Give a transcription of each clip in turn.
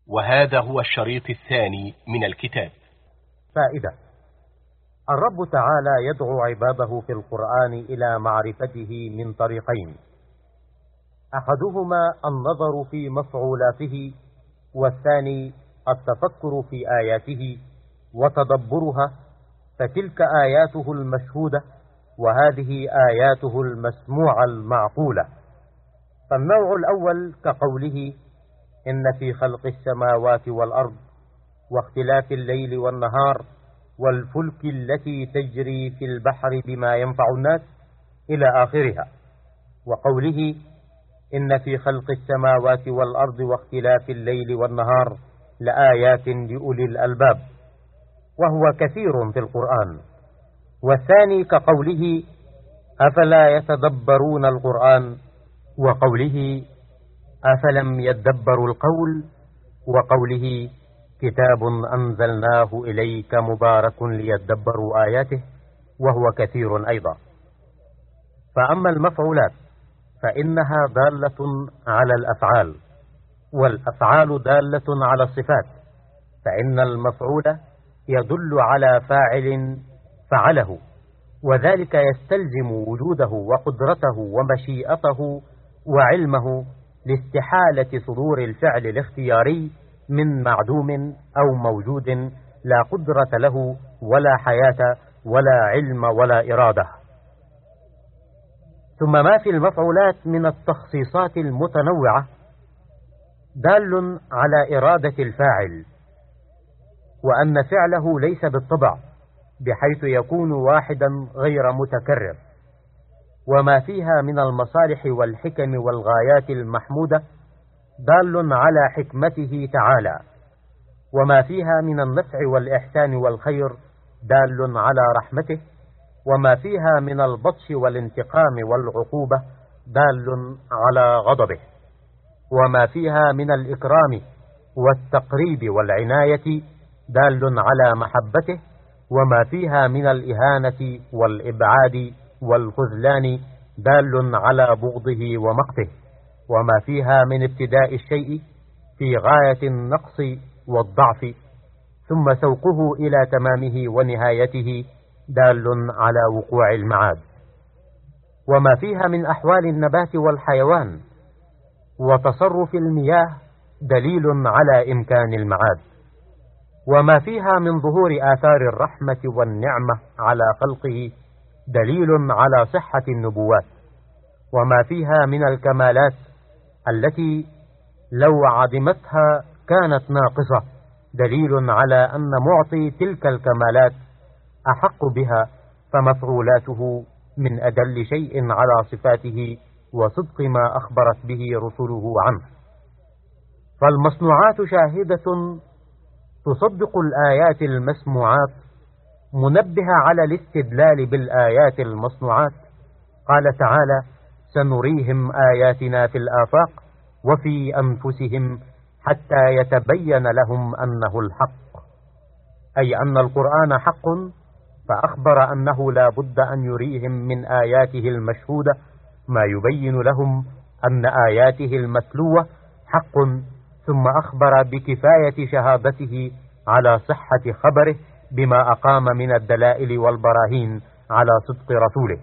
وهذا هو الشريط الثاني من الكتاب. فائدة: الرب تعالى يدعو عباده في القرآن إلى معرفته من طريقين: أحدهما النظر في مفعولاته، والثاني التفكر في آياته وتدبرها، فتلك آياته المشهودة وهذه آياته المسموعة المعقولة. فالنوع الأول كقوله: إن في خلق السماوات والأرض واختلاف الليل والنهار والفلك التي تجري في البحر بما ينفع الناس إلى آخرها. وقوله: إن في خلق السماوات والأرض واختلاف الليل والنهار لآيات لأولي الألباب، وهو كثير في القرآن. والثاني كقوله: أفلا يتدبرون القرآن، وقوله: أفلم يدبروا القول، وقوله: كتاب أنزلناه إليك مبارك ليدبروا آياته، وهو كثير أيضا. فأما المفعولات فإنها دالة على الأفعال، والأفعال دالة على الصفات، فإن المفعول يدل على فاعل فعله، وذلك يستلزم وجوده وقدرته ومشيئته وعلمه لاستحالة صدور الفعل الاختياري من معدوم أو موجود لا قدرة له ولا حياة ولا علم ولا إرادة. ثم ما في المفعولات من التخصيصات المتنوعة دال على إرادة الفاعل، وأن فعله ليس بالطبع بحيث يكون واحدا غير متكرر. وما فيها من المصالح والحكم والغايات المحمودة دال على حكمته تعالى، وما فيها من النفع والإحسان والخير دال على رحمته، وما فيها من البطش والانتقام والعقوبة دال على غضبه، وما فيها من الإكرام والتقريب والعناية دال على محبته، وما فيها من الإهانة والإبعاد والخذلان دال على بغضه ومقته، وما فيها من ابتداء الشيء في غاية النقص والضعف ثم سوقه إلى تمامه ونهايته دال على وقوع المعاد، وما فيها من أحوال النبات والحيوان وتصرف المياه دليل على إمكان المعاد، وما فيها من ظهور آثار الرحمة والنعمة على خلقه دليل على صحة النبوات، وما فيها من الكمالات التي لو عدمتها كانت ناقصة دليل على أن معطي تلك الكمالات أحق بها، فمفعولاته من أدل شيء على صفاته وصدق ما أخبرت به رسله عنه. فالمصنوعات شاهدة تصدق الآيات المسموعات، منبهة على الاستدلال بالآيات المصنوعات. قال تعالى: سنريهم آياتنا في الآفاق وفي أنفسهم حتى يتبين لهم أنه الحق، أي أن القرآن حق، فأخبر أنه لا بد أن يريهم من آياته المشهودة ما يبين لهم أن آياته المتلوة حق، ثم أخبر بكفاية شهادته على صحة خبره بما أقام من الدلائل والبراهين على صدق رسوله.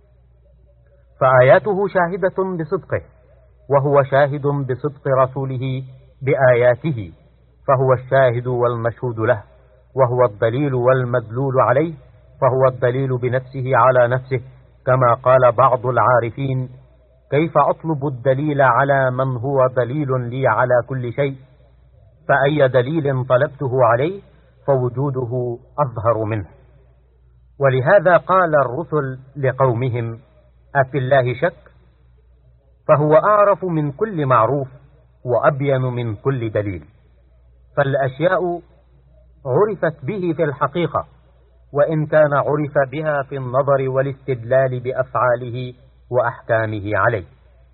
فآياته شاهدة بصدقه، وهو شاهد بصدق رسوله بآياته، فهو الشاهد والمشهود له، وهو الدليل والمدلول عليه، فهو الدليل بنفسه على نفسه، كما قال بعض العارفين: كيف أطلب الدليل على من هو دليل لي على كل شيء؟ فأي دليل طلبته عليه فوجوده أظهر منه. ولهذا قال الرسل لقومهم: أفي الله شك؟ فهو أعرف من كل معروف وأبين من كل دليل. فالأشياء عرفت به في الحقيقة، وإن كان عرف بها في النظر والاستدلال بأفعاله وأحكامه عليه.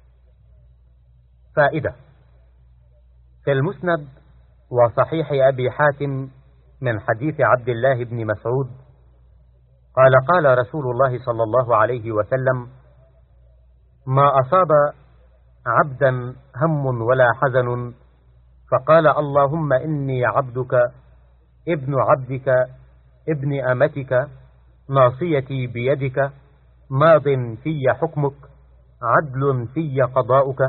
فائدة: في المسند وصحيح أبي حاتم من حديث عبد الله بن مسعود قال: قال رسول الله صلى الله عليه وسلم: ما أصاب عبدا هم ولا حزن فقال: اللهم إني عبدك ابن عبدك ابن أمتك، ناصيتي بيدك، ماض في حكمك، عدل في قضاؤك،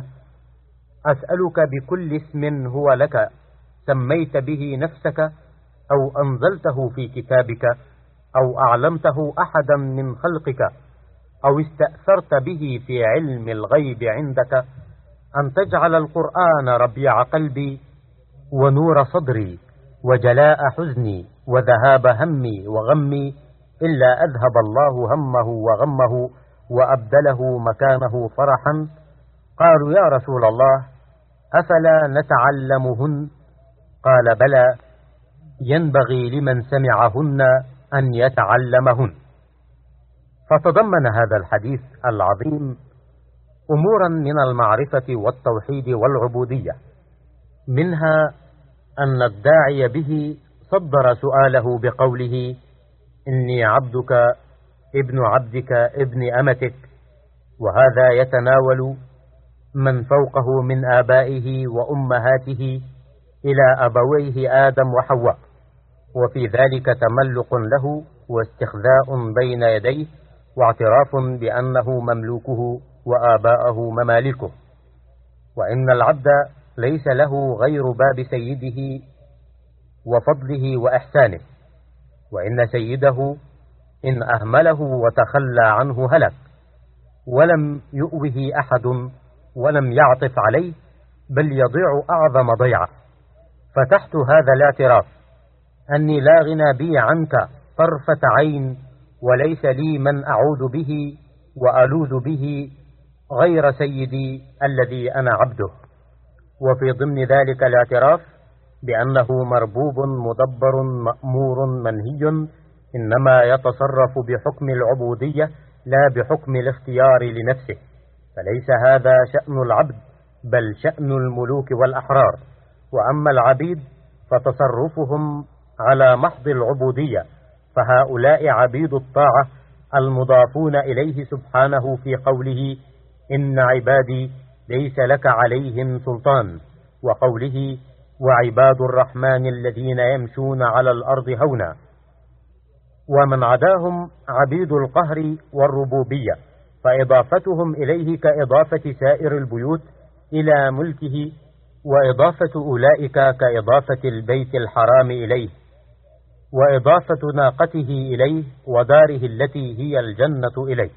أسألك بكل اسم هو لك سميت به نفسك أو أنزلته في كتابك أو أعلمته أحدا من خلقك أو استأثرت به في علم الغيب عندك، أن تجعل القرآن ربيع قلبي ونور صدري وجلاء حزني وذهاب همي وغمي، إلا أذهب الله همه وغمه وأبدله مكانه فرحا. قالوا: يا رسول الله، أفلا نتعلمهن؟ قال: بلى، ينبغي لمن سمعهن أن يتعلمهن. فتضمن هذا الحديث العظيم أمورا من المعرفة والتوحيد والعبودية، منها أن الداعي به صدر سؤاله بقوله: إني عبدك ابن عبدك ابن أمتك، وهذا يتناول من فوقه من آبائه وأمهاته إلى أبويه آدم وحواء، وفي ذلك تملق له واستخذاء بين يديه واعتراف بأنه مملوكه وآباءه ممالكه، وإن العبد ليس له غير باب سيده وفضله وإحسانه، وإن سيده إن أهمله وتخلى عنه هلك، ولم يؤوه أحد ولم يعطف عليه، بل يضيع أعظم ضيعة. فتحت هذا الاعتراف أني لا غنى بي عنك طرفة عين، وليس لي من أعود به وألوذ به غير سيدي الذي أنا عبده، وفي ضمن ذلك الاعتراف بأنه مربوب مدبر مأمور منهي، إنما يتصرف بحكم العبودية لا بحكم الاختيار لنفسه، فليس هذا شأن العبد بل شأن الملوك والأحرار. وأما العبيد فتصرفهم على محض العبودية، فهؤلاء عبيد الطاعة المضافون إليه سبحانه في قوله: إن عبادي ليس لك عليهم سلطان، وقوله: وعباد الرحمن الذين يمشون على الأرض هونا. ومن عداهم عبيد القهر والربوبية، فإضافتهم إليه كإضافة سائر البيوت إلى ملكه، وإضافة أولئك كإضافة البيت الحرام إليه، وإضافة ناقته إليه وداره التي هي الجنة إليه،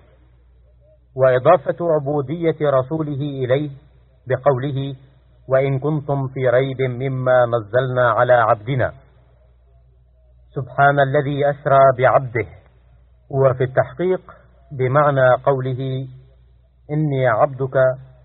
وإضافة عبودية رسوله إليه بقوله: وإن كنتم في ريب مما نزلنا على عبدنا، سبحان الذي أسرى بعبده. وفي التحقيق بمعنى قوله: إني عبدك،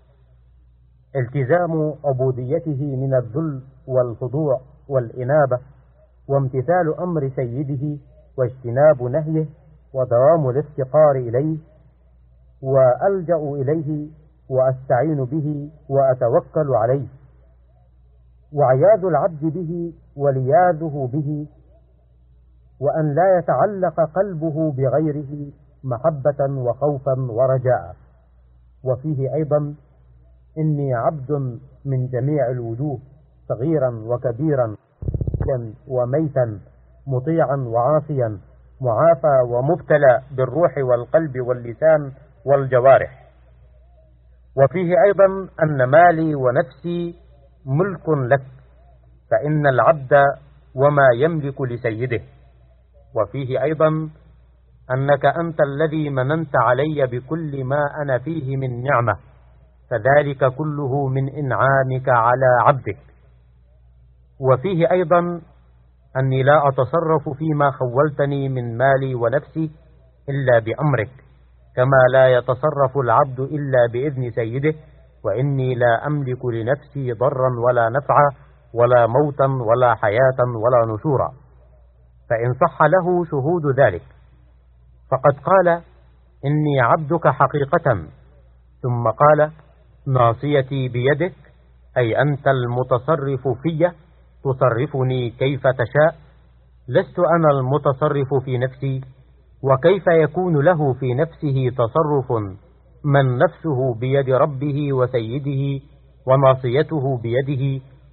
التزام عبوديته من الذل والخضوع والإنابة، وامتثال أمر سيده واجتناب نهيه، ودوام الافتقار إليه، وألجأ إليه وأستعين به وأتوكل عليه، وعياذ العبد به ولياذه به، وأن لا يتعلق قلبه بغيره محبة وخوفا ورجاء. وفيه أيضا: إني عبد من جميع الوجوه، صغيرا وكبيرا وميتا، مطيعا وعاصيا، معافى ومبتلى بالروح والقلب واللسان والجوارح. وفيه أيضا أن مالي ونفسي ملك لك، فإن العبد وما يملك لسيده. وفيه أيضا أنك أنت الذي مننت علي بكل ما أنا فيه من نعمة، فذلك كله من إنعامك على عبدك. وفيه أيضا أني لا أتصرف فيما خولتني من مالي ونفسي إلا بأمرك، كما لا يتصرف العبد إلا بإذن سيده، وإني لا أملك لنفسي ضرا ولا نفعا ولا موتا ولا حياة ولا نشورا. فإن صح له شهود ذلك فقد قال: إني عبدك حقيقة، ثم قال: ناصيتي بيدك، أي أنت المتصرف في، تصرفني كيف تشاء، لست أنا المتصرف في نفسي. وكيف يكون له في نفسه تصرف من نفسه بيد ربه وسيده وناصيته بيده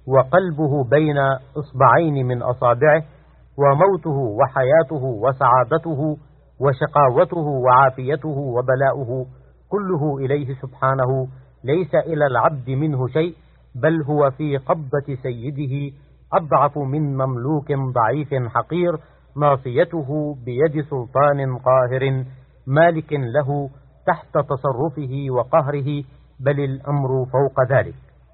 وقلبه بين إصبعين من أصابعه، وموته وحياته وسعادته وشقاوته وعافيته وبلاؤه كله إليه سبحانه، ليس إلى العبد منه شيء، بل هو في قبضة سيده أضعف من مملوك ضعيف حقير، ناصيته بيد سلطان قاهر مالك له تحت تصرفه وقهره، بل الأمر فوق ذلك.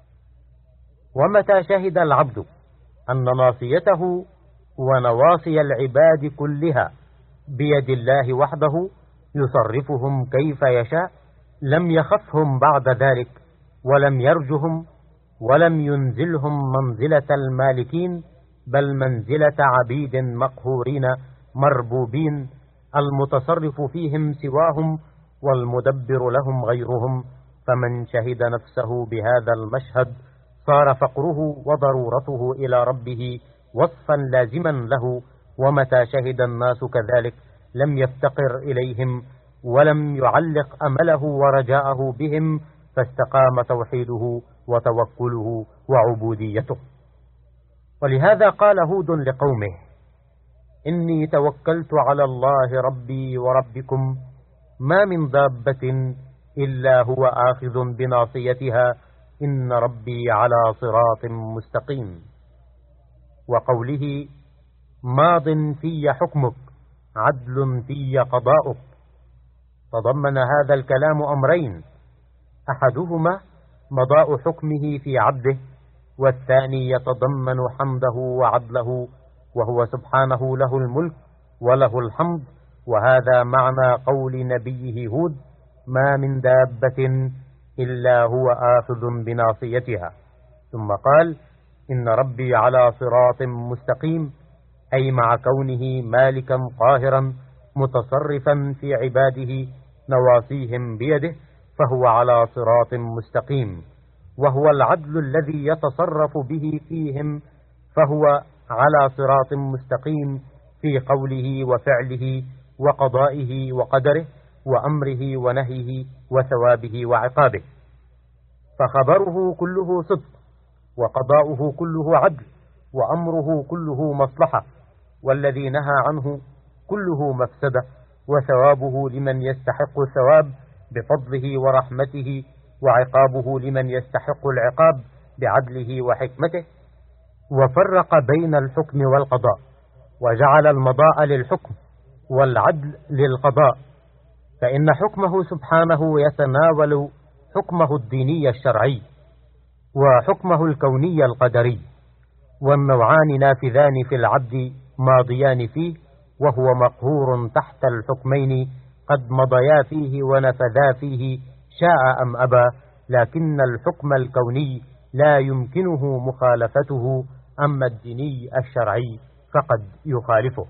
ومتى شهد العبد أن ناصيته ونواصي العباد كلها بيد الله وحده يصرفهم كيف يشاء، لم يخفهم بعد ذلك، ولم يرجهم، ولم ينزلهم منزلة المالكين، بل منزلة عبيد مقهورين مربوبين، المتصرف فيهم سواهم والمدبر لهم غيرهم. فمن شهد نفسه بهذا المشهد صار فقره وضرورته إلى ربه وصفا لازما له، ومتى شهد الناس كذلك لم يفتقر إليهم، ولم يعلق أمله ورجاءه بهم، فاستقام توحيده وتوكله وعبوديته. ولهذا قال هود لقومه: إني توكلت على الله ربي وربكم، ما من دابة إلا هو آخذ بناصيتها، إن ربي على صراط مستقيم. وقوله: ماض في حكمك عدل في قضاؤك، تضمن هذا الكلام أمرين: أحدهما مضاء حكمه في عبده، والثاني يتضمن حمده وعدله، وهو سبحانه له الملك وله الحمد. وهذا معنى قول نبيه هود: ما من دابة إلا هو آخذ بناصيتها. ثم قال: إن ربي على صراط مستقيم، أي مع كونه مالكا قاهرا متصرفا في عباده نواصيهم بيده، فهو على صراط مستقيم، وهو العدل الذي يتصرف به فيهم، فهو على صراط مستقيم في قوله وفعله وقضائه وقدره وأمره ونهيه وثوابه وعقابه. فخبره كله صدق، وقضاؤه كله عدل، وأمره كله مصلحة، والذي نهى عنه كله مفسدة، وثوابه لمن يستحق الثواب بفضله ورحمته، وعقابه لمن يستحق العقاب بعدله وحكمته. وفرق بين الحكم والقضاء، وجعل المضاء للحكم والعدل للقضاء، فإن حكمه سبحانه يتناول حكمه الديني الشرعي وحكمه الكوني القدري، والنوعان نافذان في العبد ماضيان فيه، وهو مقهور تحت الحكمين قد مضيا فيه ونفذا فيه شاء أم أبى، لكن الحكم الكوني لا يمكنه مخالفته، أما الديني الشرعي فقد يخالفه.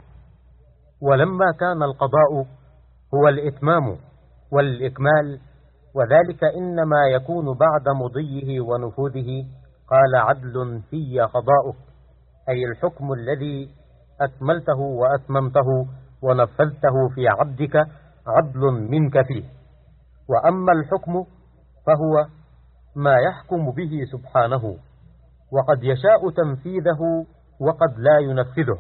ولما كان القضاء هو الإتمام والإكمال، وذلك إنما يكون بعد مضيه ونفوذه، قال: عدل في قضاؤك، أي الحكم الذي أكملته وأتممته ونفذته في عبدك عدل منك فيه. وأما الحكم فهو ما يحكم به سبحانه، وقد يشاء تنفيذه وقد لا ينفذه،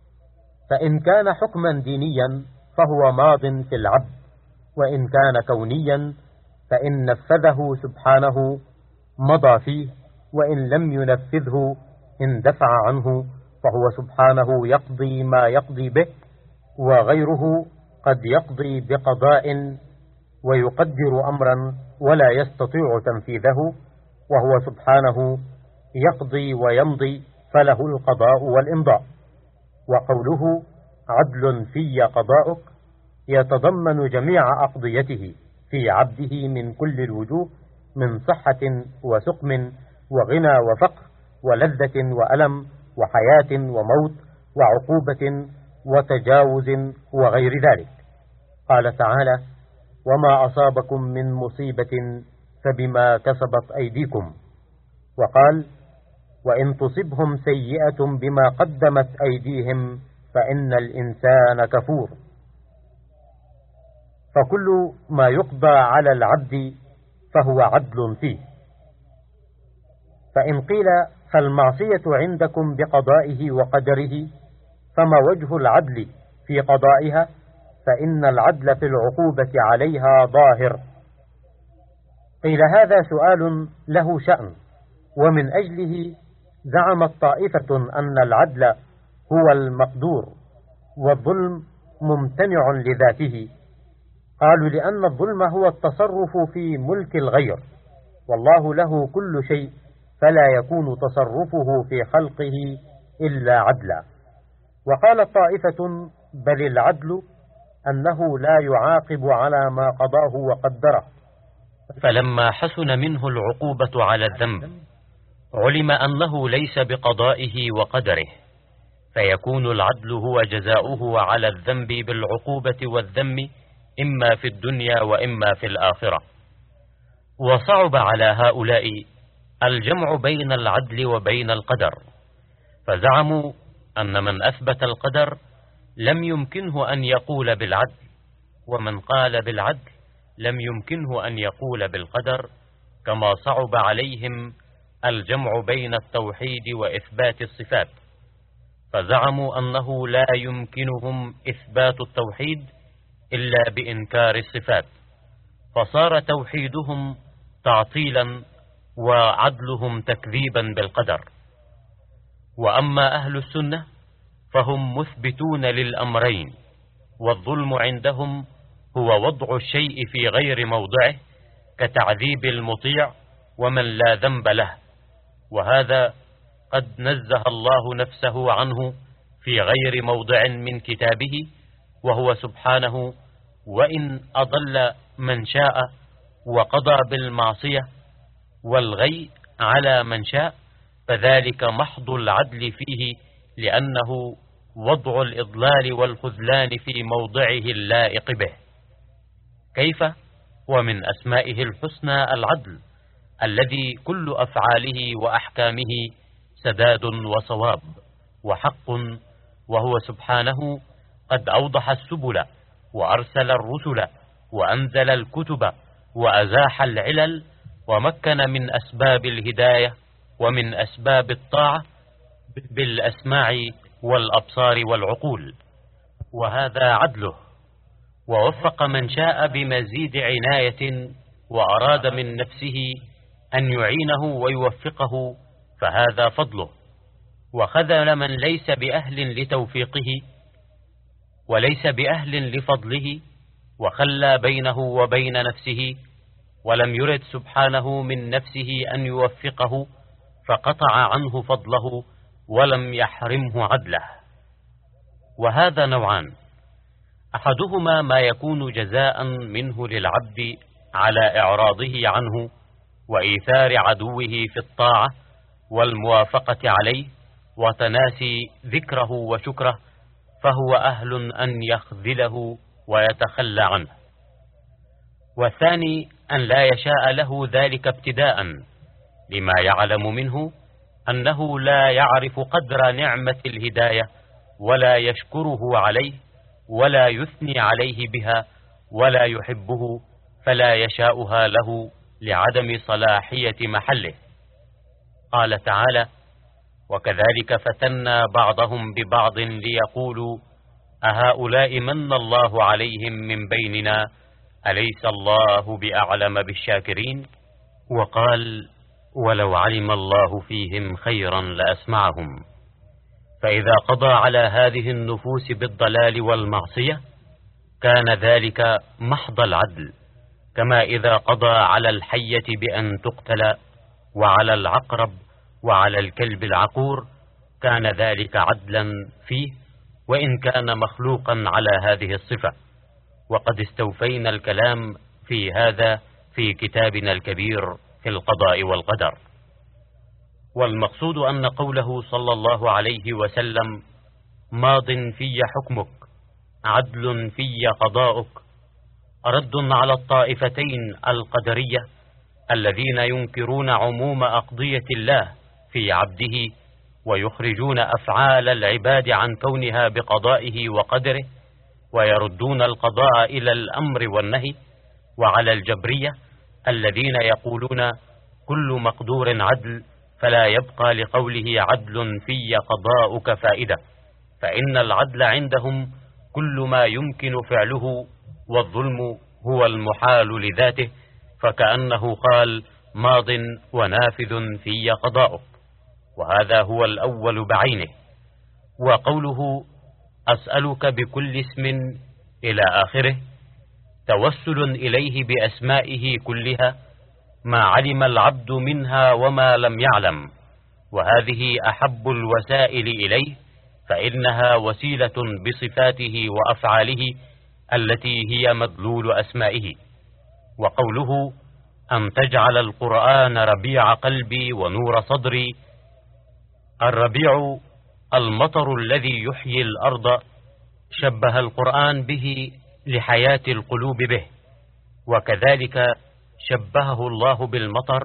فإن كان حكما دينيا فهو ماض في العبد، وإن كان كونيا فإن نفذه سبحانه مضى فيه، وإن لم ينفذه اندفع عنه، فهو سبحانه يقضي ما يقضي به، وغيره قد يقضي بقضاء ويقدر أمرا ولا يستطيع تنفيذه، وهو سبحانه يقضي ويمضي، فله القضاء والإمضاء. وقوله عدل في قضاؤك يتضمن جميع أقضيته في عبده من كل الوجوه، من صحة وسقم وغنى وفقر ولذة وألم وحياة وموت وعقوبة وتجاوز وغير ذلك. قال تعالى: وما أصابكم من مصيبة فبما كسبت أيديكم. وقال: وإن تصبهم سيئة بما قدمت أيديهم فإن الإنسان كفور. فكل ما يقضى على العبد فهو عدل فيه. فإن قيل فالمعصية عندكم بقضائه وقدره، فما وجه العدل في قضائها؟ فإن العدل في العقوبة عليها ظاهر. قيل هذا سؤال له شأن، ومن أجله زعمت طائفة أن العدل هو المقدور والظلم ممتنع لذاته. قالوا لأن الظلم هو التصرف في ملك الغير، والله له كل شيء، فلا يكون تصرفه في خلقه إلا عدلا. وقالت طائفة بل العدل أنه لا يعاقب على ما قضاه وقدره. فلما حسن منه العقوبة على الذنب علم أنه ليس بقضائه وقدره، فيكون العدل هو جزاؤه على الذنب بالعقوبة والذم إما في الدنيا وإما في الآخرة. وصعب على هؤلاء الجمع بين العدل وبين القدر، فزعموا أن من أثبت القدر لم يمكنه أن يقول بالعدل، ومن قال بالعدل لم يمكنه أن يقول بالقدر، كما صعب عليهم الجمع بين التوحيد وإثبات الصفات، فزعموا أنه لا يمكنهم إثبات التوحيد إلا بإنكار الصفات، فصار توحيدهم تعطيلا وعدلهم تكذيبا بالقدر. وأما أهل السنة فهم مثبتون للأمرين، والظلم عندهم هو وضع الشيء في غير موضعه كتعذيب المطيع ومن لا ذنب له، وهذا قد نزه الله نفسه عنه في غير موضع من كتابه، وهو سبحانه: وإن أضل من شاء وقضى بالمعصية والغي على من شاء فذلك محض العدل فيه، لأنه وضع الإضلال والخذلان في موضعه اللائق به. كيف ومن أسمائه الحسنى العدل الذي كل أفعاله وأحكامه سداد وصواب وحق، وهو سبحانه قد أوضح السبل وأرسل الرسل وأنزل الكتب وأزاح العلل، ومكن من أسباب الهداية ومن أسباب الطاعة بالأسماع والأبصار والعقول، وهذا عدله. ووفق من شاء بمزيد عناية وأراد من نفسه أن يعينه ويوفقه فهذا فضله، وخذل من ليس بأهل لتوفيقه وليس بأهل لفضله، وخلى بينه وبين نفسه، ولم يرد سبحانه من نفسه أن يوفقه فقطع عنه فضله ولم يحرمه عدله. وهذا نوعان: أحدهما ما يكون جزاء منه للعبد على إعراضه عنه وإيثار عدوه في الطاعة والموافقة عليه وتناسي ذكره وشكره، فهو أهل أن يخذله ويتخلى عنه. والثاني أن لا يشاء له ذلك ابتداء، لما يعلم منه أنه لا يعرف قدر نعمة الهداية ولا يشكره عليه ولا يثني عليه بها ولا يحبه، فلا يشاؤها له لعدم صلاحية محله. قال تعالى: وكذلك فتنا بعضهم ببعض ليقولوا أهؤلاء من الله عليهم من بيننا أليس الله بأعلم بالشاكرين. وقال: ولو علم الله فيهم خيرا لأسمعهم. فإذا قضى على هذه النفوس بالضلال والمعصية كان ذلك محض العدل، كما إذا قضى على الحية بأن تقتل وعلى العقرب وعلى الكلب العقور كان ذلك عدلا فيه، وإن كان مخلوقا على هذه الصفة. وقد استوفينا الكلام في هذا في كتابنا الكبير في القضاء والقدر. والمقصود أن قوله صلى الله عليه وسلم: ماض في حكمك عدل في قضاؤك، رد على الطائفتين القدرية الذين ينكرون عموم أقضية الله في عبده ويخرجون أفعال العباد عن كونها بقضائه وقدره، ويردون القضاء إلى الأمر والنهي، وعلى الجبرية الذين يقولون كل مقدور عدل فلا يبقى لقوله عدل في قضاؤك فائدة، فإن العدل عندهم كل ما يمكن فعله، والظلم هو المحال لذاته، فكأنه قال ماض ونافذ في قضاؤك، وهذا هو الأول بعينه. وقوله أسألك بكل اسم إلى آخره توسل إليه بأسمائه كلها ما علم العبد منها وما لم يعلم، وهذه أحب الوسائل إليه، فإنها وسيلة بصفاته وأفعاله التي هي مدلول أسمائه. وقوله أن تجعل القرآن ربيع قلبي ونور صدري، الربيع المطر الذي يحيي الأرض، شبه القرآن به لحياة القلوب به، وكذلك شبهه الله بالمطر،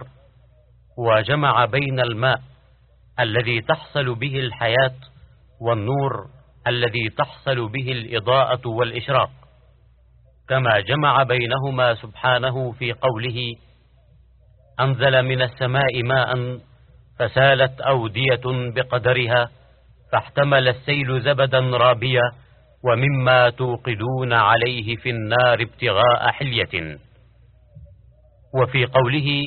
وجمع بين الماء الذي تحصل به الحياة والنور الذي تحصل به الإضاءة والإشراق، كما جمع بينهما سبحانه في قوله أنزل من السماء ماء فسالت أودية بقدرها فاحتمل السيل زبدا رابيا ومما توقدون عليه في النار ابتغاء حلية. وفي قوله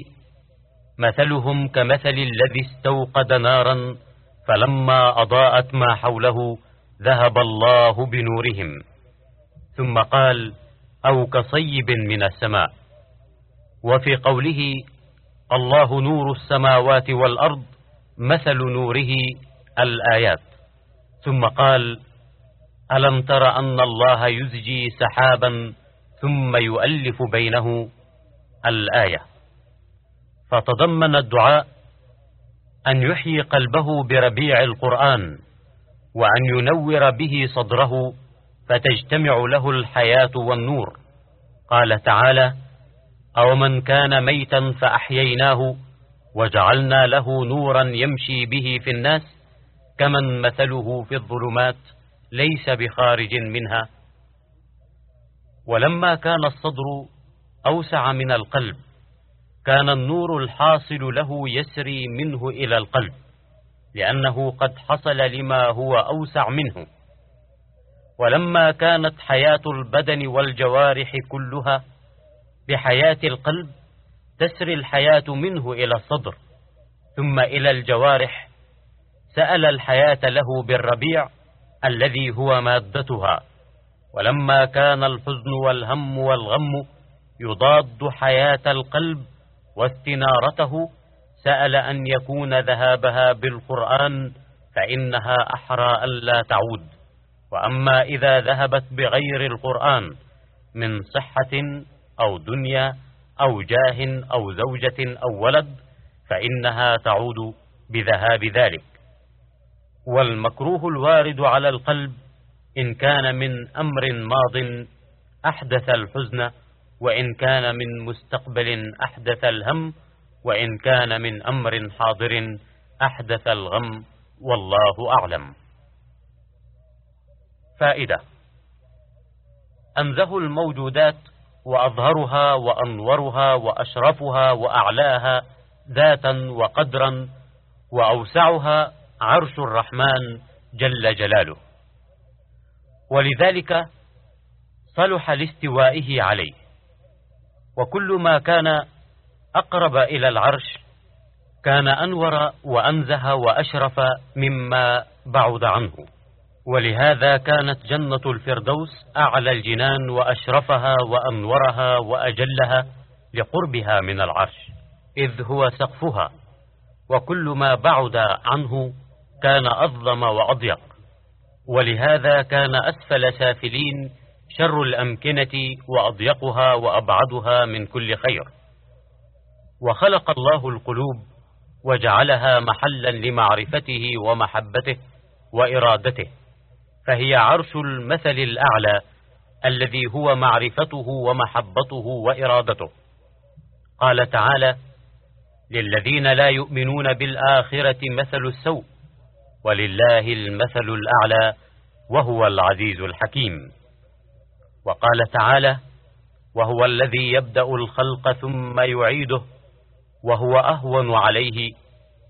مثلهم كمثل الذي استوقد نارا فلما أضاءت ما حوله ذهب الله بنورهم، ثم قال أو كصيب من السماء. وفي قوله الله نور السماوات والأرض مثل نوره الآيات، ثم قال ألم تر أن الله يزجي سحابا ثم يؤلف بينه الآية. فتضمن الدعاء أن يحيي قلبه بربيع القرآن، وأن ينور به صدره فتجتمع له الحياة والنور. قال تعالى أو من كان ميتا فأحييناه وجعلنا له نورا يمشي به في الناس كمن مثله في الظلمات ليس بخارج منها. ولما كان الصدر أوسع من القلب كان النور الحاصل له يسري منه إلى القلب، لأنه قد حصل لما هو أوسع منه. ولما كانت حياة البدن والجوارح كلها بحياة القلب تسري الحياة منه إلى الصدر ثم إلى الجوارح، سأل الحياة له بالربيع الذي هو مادتها. ولما كان الحزن والهم والغم يضاد حياة القلب واستنارته سأل أن يكون ذهابها بالقرآن فإنها أحرى ألا تعود. وأما إذا ذهبت بغير القرآن من صحة أو دنيا أو جاه أو زوجة أو ولد فإنها تعود بذهاب ذلك. والمكروه الوارد على القلب إن كان من أمر ماض أحدث الحزن، وإن كان من مستقبل أحدث الهم، وإن كان من أمر حاضر أحدث الغم، والله أعلم. فائدة: أنزه الموجودات وأظهرها وأنورها وأشرفها وأعلاها ذاتا وقدرا وأوسعها عرش الرحمن جل جلاله، ولذلك صلح لاستوائه عليه. وكل ما كان أقرب إلى العرش كان أنور وأنزه وأشرف مما بعد عنه، ولهذا كانت جنة الفردوس أعلى الجنان وأشرفها وأنورها وأجلها لقربها من العرش، إذ هو سقفها، وكل ما بعد عنه كان أظلم وأضيق، ولهذا كان أسفل سافلين شر الأمكنة وأضيقها وأبعدها من كل خير. وخلق الله القلوب وجعلها محلا لمعرفته ومحبته وإرادته، فهي عرش المثل الأعلى الذي هو معرفته ومحبته وإرادته. قال تعالى: للذين لا يؤمنون بالآخرة مثل السوء ولله المثل الأعلى وهو العزيز الحكيم. وقال تعالى: وهو الذي يبدأ الخلق ثم يعيده وهو أهون عليه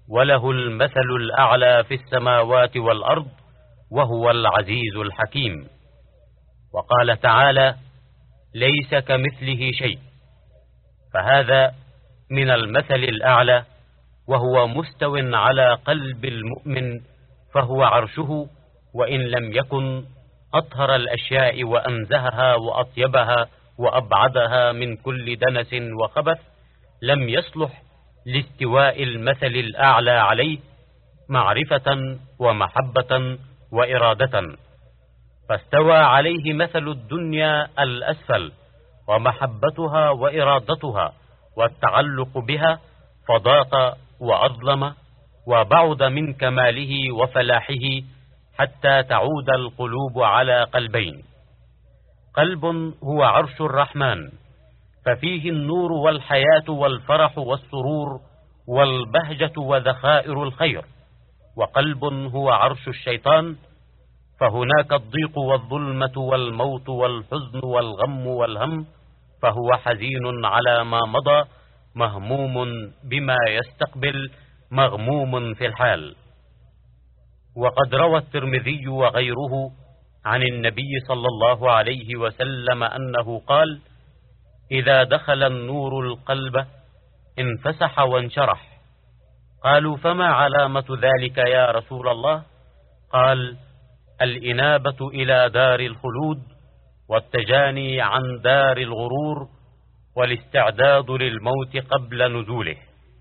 وله المثل الأعلى في السماوات والأرض وهو العزيز الحكيم. وقال تعالى: ليس كمثله شيء، فهذا من المثل الأعلى، وهو مستو على قلب المؤمن، فهو عرشه، وإن لم يكن أطهر الأشياء وأنزهها وأطيبها وأبعدها من كل دنس وخبث، لم يصلح لاستواء المثل الأعلى عليه معرفة ومحبة وإرادة، فاستوى عليه مثل الدنيا الأسفل، ومحبتها وإرادتها والتعلق بها، فضاق وأظلم وبعد من كماله وفلاحه، حتى تعود القلوب على قلبين: قلب هو عرش الرحمن، ففيه النور والحياة والفرح والسرور والبهجة وذخائر الخير، وقلب هو عرش الشيطان، فهناك الضيق والظلمة والموت والحزن والغم والهم، فهو حزين على ما مضى، مهموم بما يستقبل، مغموم في الحال. وقد روى الترمذي وغيره عن النبي صلى الله عليه وسلم أنه قال: إذا دخل النور القلب انفسح وانشرح. قالوا: فما علامة ذلك يا رسول الله؟ قال: الإنابة إلى دار الخلود، والتجاني عن دار الغرور، والاستعداد للموت قبل نزوله.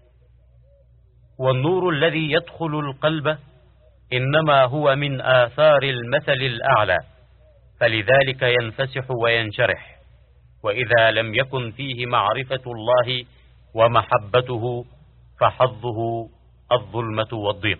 والنور الذي يدخل القلب إنما هو من آثار المثل الأعلى، فلذلك ينفسح وينشرح. وإذا لم يكن فيه معرفة الله ومحبته فحظه الظلمة والضيق.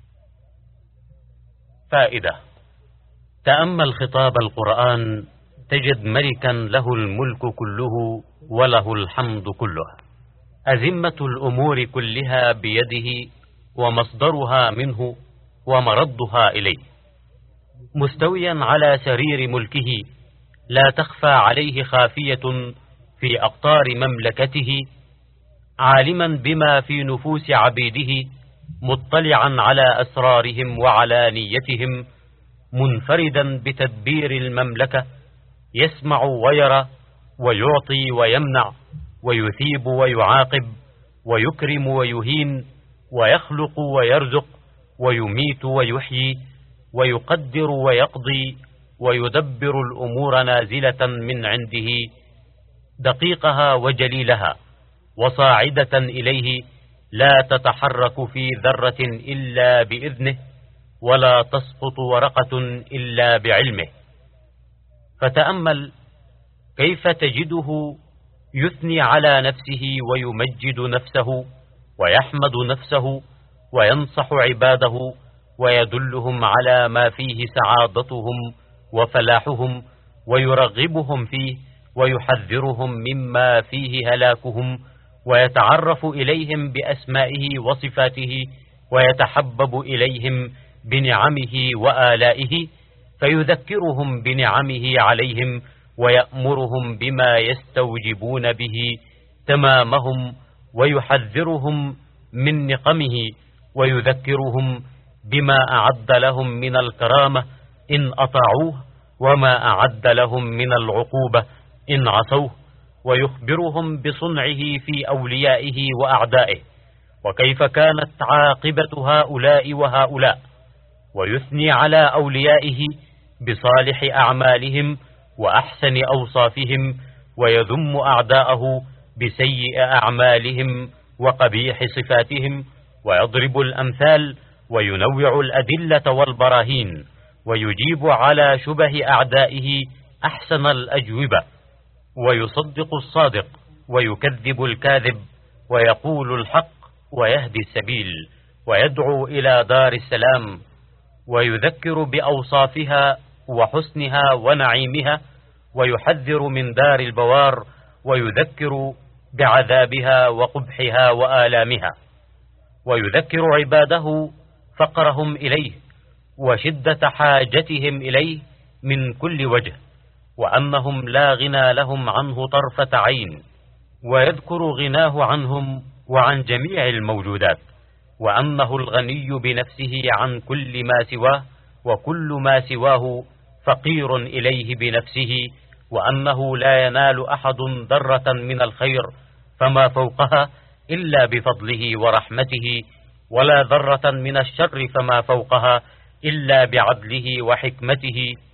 فائدة: تأمل خطاب القرآن تجد ملكا له الملك كله وله الحمد كله، أزمة الأمور كلها بيده، ومصدرها منه، ومردها إليه، مستويا على سرير ملكه، لا تخفى عليه خافية في أقطار مملكته، عالما بما في نفوس عبيده، مطلعا على أسرارهم وعلانيتهم، منفردا بتدبير المملكة، يسمع ويرى، ويعطي ويمنع، ويثيب ويعاقب، ويكرم ويهين، ويخلق ويرزق، ويميت ويحيي، ويقدر ويقضي، ويدبر الأمور نازلة من عنده، دقيقها وجليلها، وصاعدة إليه، لا تتحرك في ذرة إلا بإذنه، ولا تسقط ورقة إلا بعلمه. فتأمل كيف تجده يثني على نفسه ويمجد نفسه ويحمد نفسه وينصح عباده ويدلهم على ما فيه سعادتهم وفلاحهم، ويرغبهم فيه ويحذرهم مما فيه هلاكهم، ويتعرف إليهم بأسمائه وصفاته، ويتحبب إليهم بنعمه وآلائه، فيذكرهم بنعمه عليهم، ويأمرهم بما يستوجبون به تمامهم، ويحذرهم من نقمه، ويذكرهم بما أعد لهم من الكرامة إن أطاعوه، وما أعد لهم من العقوبة إن عصوه، ويخبرهم بصنعه في أوليائه وأعدائه، وكيف كانت عاقبة هؤلاء وهؤلاء، ويثني على أوليائه بصالح أعمالهم وأحسن أوصافهم، ويذم أعداءه بسيء أعمالهم وقبيح صفاتهم، ويضرب الأمثال، وينوع الأدلة والبراهين، ويجيب على شبه أعدائه أحسن الأجوبة، ويصدق الصادق ويكذب الكاذب، ويقول الحق ويهدي السبيل، ويدعو إلى دار السلام، ويذكر بأوصافها وحسنها ونعيمها، ويحذر من دار البوار، ويذكر بعذابها وقبحها وآلامها، ويذكر عباده فقرهم إليه وشدة حاجتهم إليه من كل وجه، وأنهم لا غنى لهم عنه طرفة عين، ويذكر غناه عنهم وعن جميع الموجودات، وأنه الغني بنفسه عن كل ما سواه، وكل ما سواه فقير إليه بنفسه، وأنه لا ينال أحد ذرة من الخير فما فوقها إلا بفضله ورحمته، ولا ذرة من الشر فما فوقها إلا بعدله وحكمته